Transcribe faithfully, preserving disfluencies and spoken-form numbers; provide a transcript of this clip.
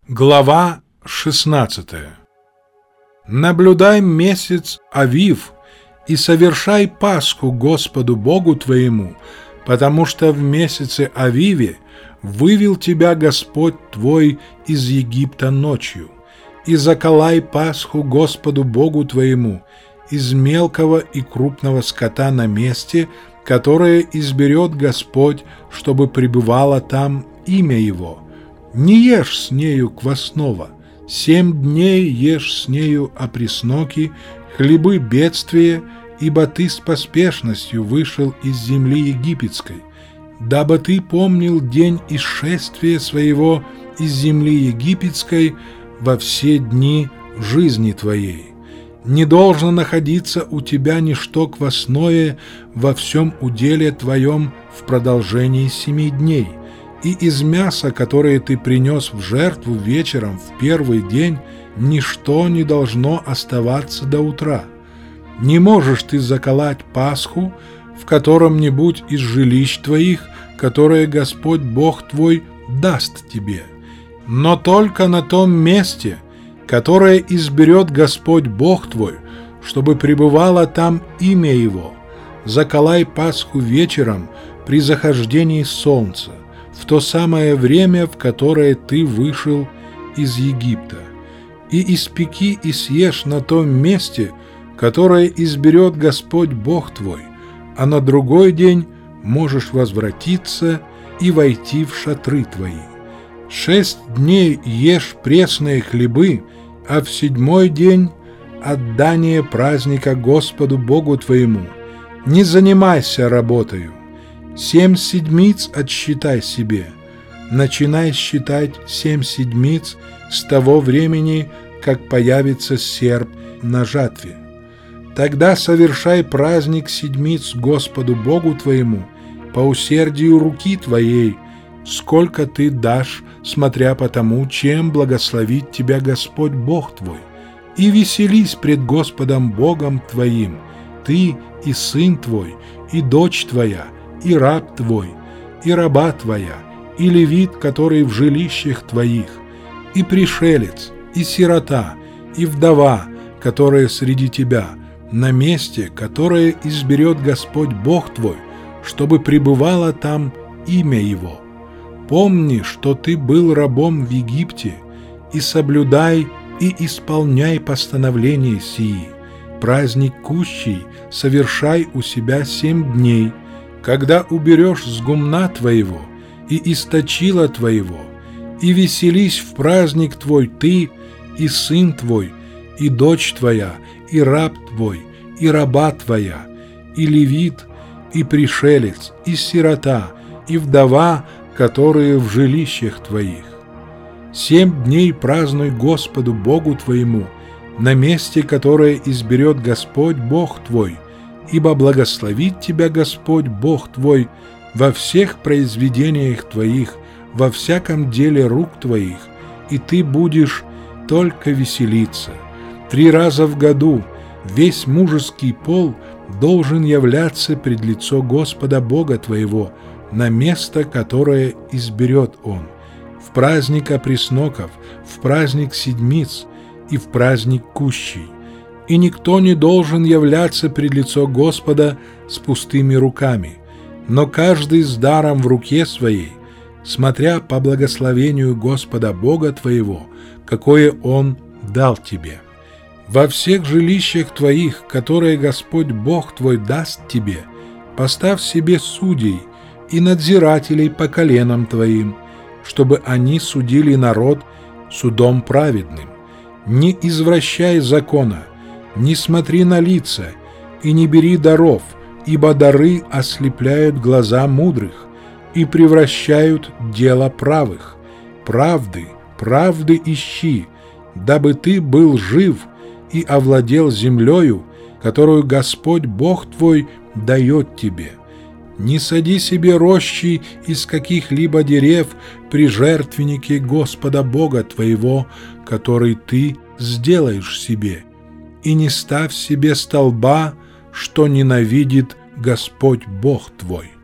Глава шестнадцатая. Наблюдай месяц Авив и совершай Пасху Господу Богу твоему, потому что в месяце Авиве вывел тебя Господь твой из Египта ночью. И заколай Пасху Господу Богу твоему из мелкого и крупного скота на месте, которое изберет Господь, чтобы пребывало там имя Его. Не ешь с нею квасного, семь дней ешь с нею опресноки, хлебы бедствия, ибо ты с поспешностью вышел из земли египетской, дабы ты помнил день исшествия своего из земли египетской во все дни жизни твоей. Не должно находиться у тебя ничто квасное во всем уделе твоем в продолжении семи дней. И из мяса, которое ты принес в жертву вечером в первый день, ничто не должно оставаться до утра. Не можешь ты заколоть Пасху в котором-нибудь из жилищ твоих, которое Господь Бог твой даст тебе, но только на том месте, которое изберет Господь Бог твой, чтобы пребывало там имя Его. Заколай Пасху вечером при захождении солнца, в то самое время, в которое ты вышел из Египта, и испеки и съешь на том месте, которое изберет Господь Бог твой, а на другой день можешь возвратиться и войти в шатры твои. Шесть дней ешь пресные хлебы, а в седьмой день отдание праздника Господу Богу твоему. Не занимайся работою. Семь седмиц отсчитай себе. Начинай считать семь седмиц с того времени, как появится серп на жатве. Тогда совершай праздник седмиц Господу Богу твоему по усердию руки твоей, сколько ты дашь, смотря по тому, чем благословит тебя Господь Бог твой. И веселись пред Господом Богом твоим, ты и сын твой, и дочь твоя, и раб твой, и раба твоя, и левит, который в жилищах твоих, и пришелец, и сирота, и вдова, которая среди тебя, на месте, которое изберет Господь Бог твой, чтобы пребывало там имя Его. Помни, что ты был рабом в Египте, и соблюдай и исполняй постановления сии. Праздник кущий совершай у себя семь дней, когда уберешь с гумна твоего и источила твоего, и веселись в праздник твой ты, и сын твой, и дочь твоя, и раб твой, и раба твоя, и левит, и пришелец, и сирота, и вдова, которые в жилищах твоих. Семь дней празднуй Господу Богу твоему на месте, которое изберет Господь Бог твой, ибо благословит тебя Господь Бог твой во всех произведениях твоих, во всяком деле рук твоих, и ты будешь только веселиться. Три раза в году весь мужеский пол должен являться пред лицо Господа Бога твоего на место, которое изберет Он, в праздник опресноков, в праздник седмиц и в праздник кущий. И никто не должен являться пред лицо Господа с пустыми руками, но каждый с даром в руке своей, смотря по благословению Господа Бога твоего, какое Он дал тебе. Во всех жилищах твоих, которые Господь Бог твой даст тебе, поставь себе судей и надзирателей по коленам твоим, чтобы они судили народ судом праведным. Не извращай закона, не смотри на лица и не бери даров, ибо дары ослепляют глаза мудрых и превращают дело правых. Правды, правды ищи, дабы ты был жив и овладел землею, которую Господь Бог твой дает тебе. Не сади себе рощи из каких-либо дерев при жертвеннике Господа Бога твоего, который ты сделаешь себе, и не ставь себе столба, что ненавидит Господь Бог твой.